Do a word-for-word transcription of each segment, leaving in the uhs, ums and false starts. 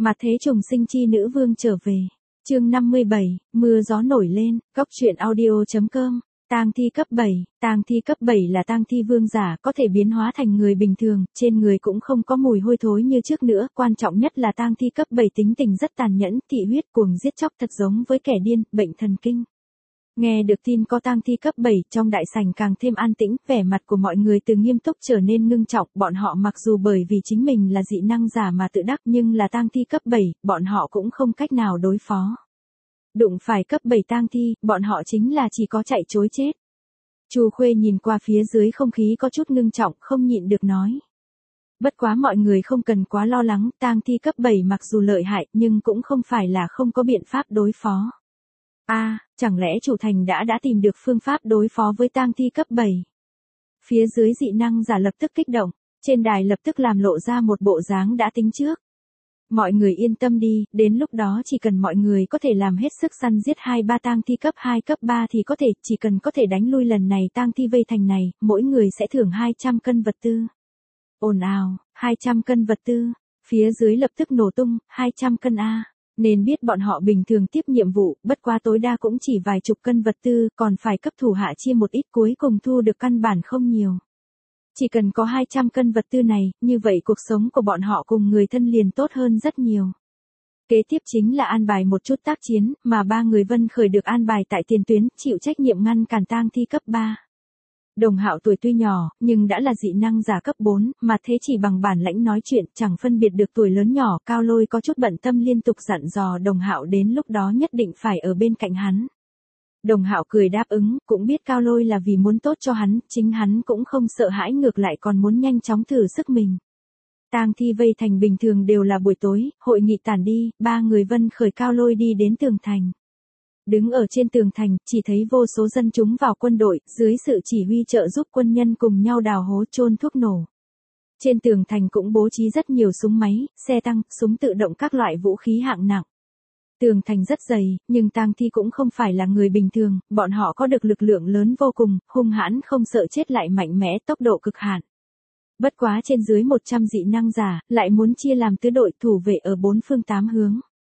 Mà thế trùng sinh chi nữ vương trở về. Chương năm mươi bảy, mưa gió nổi lên, góc truyện audio chấm com. Tang thi cấp bảy, tang thi cấp bảy là tang thi vương giả, có thể biến hóa thành người bình thường, trên người cũng không có mùi hôi thối như trước nữa, quan trọng nhất là tang thi cấp bảy tính tình rất tàn nhẫn, thị huyết cuồng giết chóc thật giống với kẻ điên, bệnh thần kinh. Nghe được tin có tang thi cấp bảy, trong đại sảnh càng thêm an tĩnh, vẻ mặt của mọi người từ nghiêm túc trở nên ngưng trọng, bọn họ mặc dù bởi vì chính mình là dị năng giả mà tự đắc nhưng là tang thi cấp bảy, bọn họ cũng không cách nào đối phó. Đụng phải cấp bảy tang thi, bọn họ chính là chỉ có chạy trối chết. Chu Khuê nhìn qua phía dưới không khí có chút ngưng trọng, không nhịn được nói. Bất quá mọi người không cần quá lo lắng, tang thi cấp bảy mặc dù lợi hại nhưng cũng không phải là không có biện pháp đối phó. A, à, chẳng lẽ chủ thành đã đã tìm được phương pháp đối phó với tang thi cấp bảy? Phía dưới dị năng giả lập tức kích động, trên đài lập tức làm lộ ra một bộ dáng đã tính trước. Mọi người yên tâm đi, đến lúc đó chỉ cần mọi người có thể làm hết sức săn giết hai ba tang thi cấp hai cấp ba thì có thể, chỉ cần có thể đánh lui lần này tang thi vây thành này, mỗi người sẽ thưởng hai trăm cân vật tư. Ồn ào, hai trăm cân vật tư, phía dưới lập tức nổ tung, hai trăm cân a. Nên biết bọn họ bình thường tiếp nhiệm vụ, bất quá tối đa cũng chỉ vài chục cân vật tư, còn phải cấp thủ hạ chia một ít, cuối cùng thu được căn bản không nhiều. Chỉ cần có hai trăm cân vật tư này, như vậy cuộc sống của bọn họ cùng người thân liền tốt hơn rất nhiều. Kế tiếp chính là an bài một chút tác chiến, mà ba người Vân Khởi được an bài tại tiền tuyến, chịu trách nhiệm ngăn cản tang thi cấp ba. Đồng Hạo tuổi tuy nhỏ, nhưng đã là dị năng giả cấp bốn, mà thế chỉ bằng bản lãnh nói chuyện, chẳng phân biệt được tuổi lớn nhỏ, Cao Lôi có chút bận tâm liên tục dặn dò Đồng Hạo đến lúc đó nhất định phải ở bên cạnh hắn. Đồng Hạo cười đáp ứng, cũng biết Cao Lôi là vì muốn tốt cho hắn, chính hắn cũng không sợ hãi, ngược lại còn muốn nhanh chóng thử sức mình. Tang thi vây thành bình thường đều là buổi tối, hội nghị tản đi, ba người Vân Khởi Cao Lôi đi đến tường thành. Đứng ở trên tường thành, chỉ thấy vô số dân chúng vào quân đội, dưới sự chỉ huy trợ giúp quân nhân cùng nhau đào hố chôn thuốc nổ. Trên tường thành cũng bố trí rất nhiều súng máy, xe tăng, súng tự động các loại vũ khí hạng nặng. Tường thành rất dày, nhưng tang thi cũng không phải là người bình thường, bọn họ có được lực lượng lớn vô cùng, hung hãn không sợ chết lại mạnh mẽ, tốc độ cực hạn. Bất quá trên dưới một trăm dị năng giả, lại muốn chia làm tứ đội thủ vệ ở bốn phương tám hướng.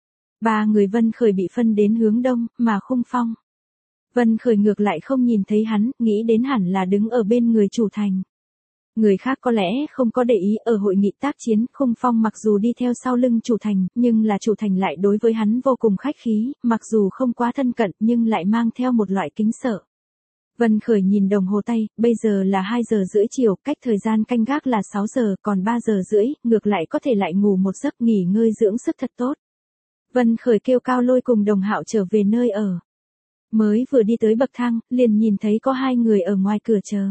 Ba người Vân Khởi bị phân đến hướng đông, mà Khung Phong. Vân Khởi ngược lại không nhìn thấy hắn, nghĩ đến hẳn là đứng ở bên người chủ thành. Người khác có lẽ không có để ý, ở hội nghị tác chiến, Khung Phong mặc dù đi theo sau lưng chủ thành, nhưng là chủ thành lại đối với hắn vô cùng khách khí, mặc dù không quá thân cận nhưng lại mang theo một loại kính sợ. Vân Khởi nhìn đồng hồ tay, bây giờ là hai giờ rưỡi chiều, cách thời gian canh gác là sáu giờ, còn ba giờ rưỡi, ngược lại có thể lại ngủ một giấc nghỉ ngơi dưỡng sức thật tốt. Vân Khởi kêu Cao Lôi cùng Đồng Hạo trở về nơi ở. Mới vừa đi tới bậc thang, liền nhìn thấy có hai người ở ngoài cửa chờ.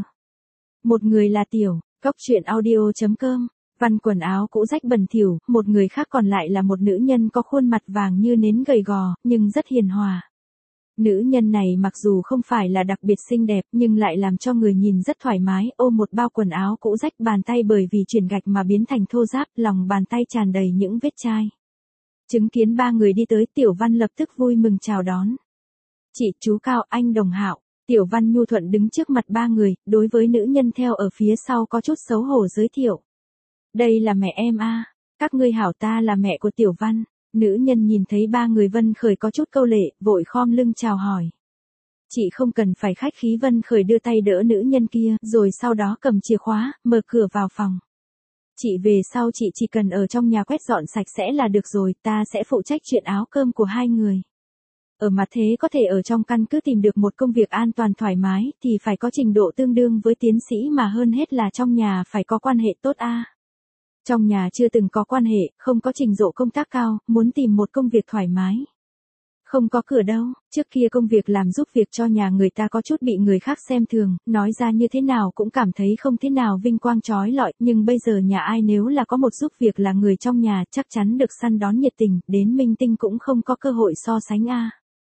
Một người là Tiểu, góc truyện audio chấm com, văn quần áo cũ rách bẩn thỉu, một người khác còn lại là một nữ nhân có khuôn mặt vàng như nến gầy gò, nhưng rất hiền hòa. Nữ nhân này mặc dù không phải là đặc biệt xinh đẹp nhưng lại làm cho người nhìn rất thoải mái, ôm một bao quần áo cũ rách, bàn tay bởi vì chuyển gạch mà biến thành thô ráp, lòng bàn tay tràn đầy những vết chai. Chứng kiến ba người đi tới, Tiểu Văn lập tức vui mừng chào đón. Chị, chú Cao, anh Đồng Hạo. Tiểu Văn nhu thuận đứng trước mặt ba người, đối với nữ nhân theo ở phía sau có chút xấu hổ giới thiệu. Đây là mẹ em a, à. Các ngươi hảo, ta là mẹ của Tiểu Văn. Nữ nhân nhìn thấy ba người Vân Khởi có chút câu lệ, vội khom lưng chào hỏi. Chị không cần phải khách khí, Vân Khởi đưa tay đỡ nữ nhân kia, rồi sau đó cầm chìa khóa, mở cửa vào phòng. Chị về sau chị chỉ cần ở trong nhà quét dọn sạch sẽ là được rồi, ta sẽ phụ trách chuyện áo cơm của hai người. Ở mặt thế có thể ở trong căn cứ tìm được một công việc an toàn thoải mái, thì phải có trình độ tương đương với tiến sĩ, mà hơn hết là trong nhà phải có quan hệ tốt a. À. Trong nhà chưa từng có quan hệ, không có trình độ công tác cao, muốn tìm một công việc thoải mái. Không có cửa đâu, trước kia công việc làm giúp việc cho nhà người ta có chút bị người khác xem thường, nói ra như thế nào cũng cảm thấy không thế nào vinh quang trói lọi, nhưng bây giờ nhà ai nếu là có một giúp việc là người trong nhà, chắc chắn được săn đón nhiệt tình, đến minh tinh cũng không có cơ hội so sánh a. À.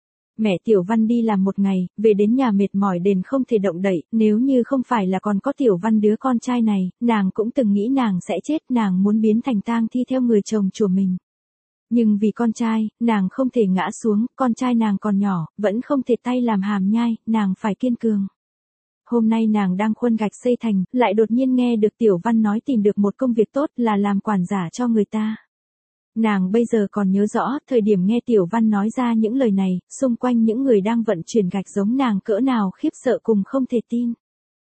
Mẹ Tiểu Văn đi làm một ngày, về đến nhà mệt mỏi đến không thể động đậy, nếu như không phải là còn có Tiểu Văn đứa con trai này, nàng cũng từng nghĩ nàng sẽ chết, nàng muốn biến thành tang thi theo người chồng của mình. Nhưng vì con trai, nàng không thể ngã xuống, con trai nàng còn nhỏ, vẫn không thể tay làm hàm nhai, nàng phải kiên cường. Hôm nay nàng đang khuân gạch xây thành, lại đột nhiên nghe được Tiểu Văn nói tìm được một công việc tốt là làm quản giả cho người ta. Nàng bây giờ còn nhớ rõ, thời điểm nghe Tiểu Văn nói ra những lời này, xung quanh những người đang vận chuyển gạch giống nàng cỡ nào khiếp sợ cùng không thể tin.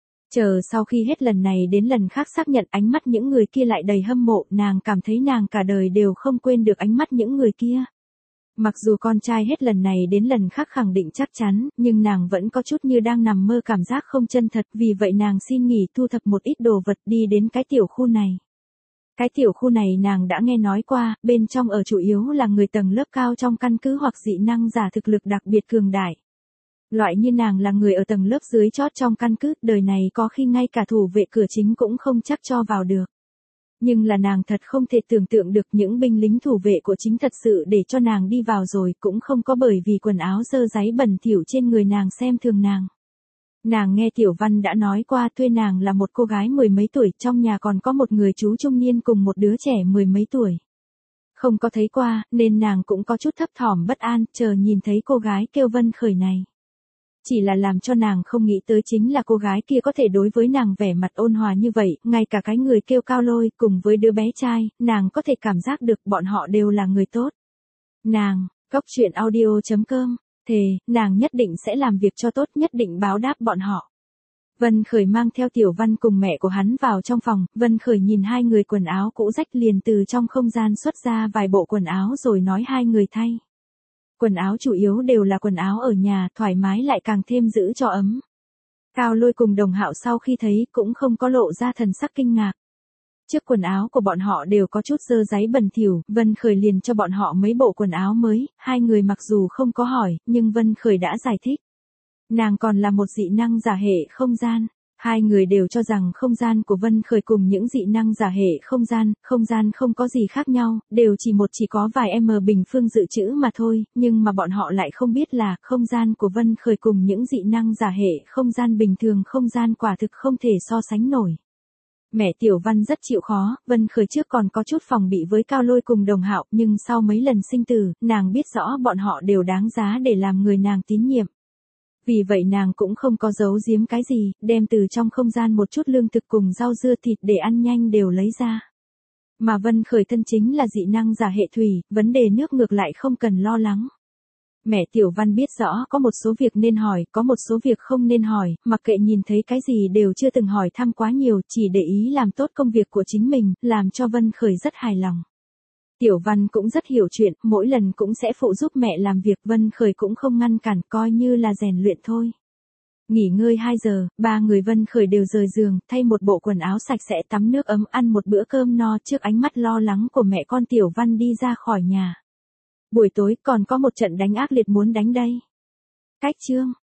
Chờ sau khi hết lần này đến lần khác xác nhận ánh mắt những người kia lại đầy hâm mộ, nàng cảm thấy nàng cả đời đều không quên được ánh mắt những người kia. Mặc dù con trai hết lần này đến lần khác khẳng định chắc chắn, nhưng nàng vẫn có chút như đang nằm mơ, cảm giác không chân thật, vì vậy nàng xin nghỉ thu thập một ít đồ vật đi đến cái tiểu khu này. Cái tiểu khu này nàng đã nghe nói qua, bên trong ở chủ yếu là người tầng lớp cao trong căn cứ hoặc dị năng giả thực lực đặc biệt cường đại. Loại như nàng là người ở tầng lớp dưới chót trong căn cứ, đời này có khi ngay cả thủ vệ cửa chính cũng không chắc cho vào được. Nhưng là nàng thật không thể tưởng tượng được những binh lính thủ vệ của chính thật sự để cho nàng đi vào rồi, cũng không có bởi vì quần áo dơ dáy bẩn thỉu trên người nàng xem thường nàng. Nàng nghe Tiểu Văn đã nói qua, thuê nàng là một cô gái mười mấy tuổi, trong nhà còn có một người chú trung niên cùng một đứa trẻ mười mấy tuổi. Không có thấy qua, nên nàng cũng có chút thấp thỏm bất an, chờ nhìn thấy cô gái kêu Vân Khởi này. Chỉ là làm cho nàng không nghĩ tới chính là cô gái kia có thể đối với nàng vẻ mặt ôn hòa như vậy, ngay cả cái người kêu Cao Lôi cùng với đứa bé trai, nàng có thể cảm giác được bọn họ đều là người tốt. Nàng, Cốc Truyện Audio chấm com, thề, nàng nhất định sẽ làm việc cho tốt, nhất định báo đáp bọn họ. Vân Khởi mang theo Tiểu Văn cùng mẹ của hắn vào trong phòng, Vân Khởi nhìn hai người quần áo cũ rách liền từ trong không gian xuất ra vài bộ quần áo rồi nói hai người thay. Quần áo chủ yếu đều là quần áo ở nhà, thoải mái lại càng thêm giữ cho ấm. Cao Lôi cùng Đồng Hạo sau khi thấy cũng không có lộ ra thần sắc kinh ngạc. Trước quần áo của bọn họ đều có chút dơ dáy bẩn thỉu, Vân Khởi liền cho bọn họ mấy bộ quần áo mới, hai người mặc dù không có hỏi, nhưng Vân Khởi đã giải thích. Nàng còn là một dị năng giả hệ không gian. Hai người đều cho rằng không gian của Vân Khởi cùng những dị năng giả hệ không gian, không gian không có gì khác nhau, đều chỉ một chỉ có vài m bình phương dự trữ mà thôi, nhưng mà bọn họ lại không biết là không gian của Vân Khởi cùng những dị năng giả hệ không gian bình thường không gian quả thực không thể so sánh nổi. Mẹ Tiểu Văn rất chịu khó, Vân Khởi trước còn có chút phòng bị với Cao Lôi cùng Đồng Hạo, nhưng sau mấy lần sinh tử, nàng biết rõ bọn họ đều đáng giá để làm người nàng tín nhiệm. Vì vậy nàng cũng không có giấu giếm cái gì, đem từ trong không gian một chút lương thực cùng rau dưa thịt để ăn nhanh đều lấy ra. Mà Vân Khởi thân chính là dị năng giả hệ thủy, vấn đề nước ngược lại không cần lo lắng. Mẹ Tiểu Văn biết rõ có một số việc nên hỏi, có một số việc không nên hỏi, mặc kệ nhìn thấy cái gì đều chưa từng hỏi thăm quá nhiều, chỉ để ý làm tốt công việc của chính mình, làm cho Vân Khởi rất hài lòng. Tiểu Văn cũng rất hiểu chuyện, mỗi lần cũng sẽ phụ giúp mẹ làm việc, Vân Khởi cũng không ngăn cản, coi như là rèn luyện thôi. Nghỉ ngơi hai giờ, ba người Vân Khởi đều rời giường, thay một bộ quần áo sạch sẽ, tắm nước ấm, ăn một bữa cơm no, trước ánh mắt lo lắng của mẹ con Tiểu Văn đi ra khỏi nhà. Buổi tối còn có một trận đánh ác liệt muốn đánh đây. Cách chương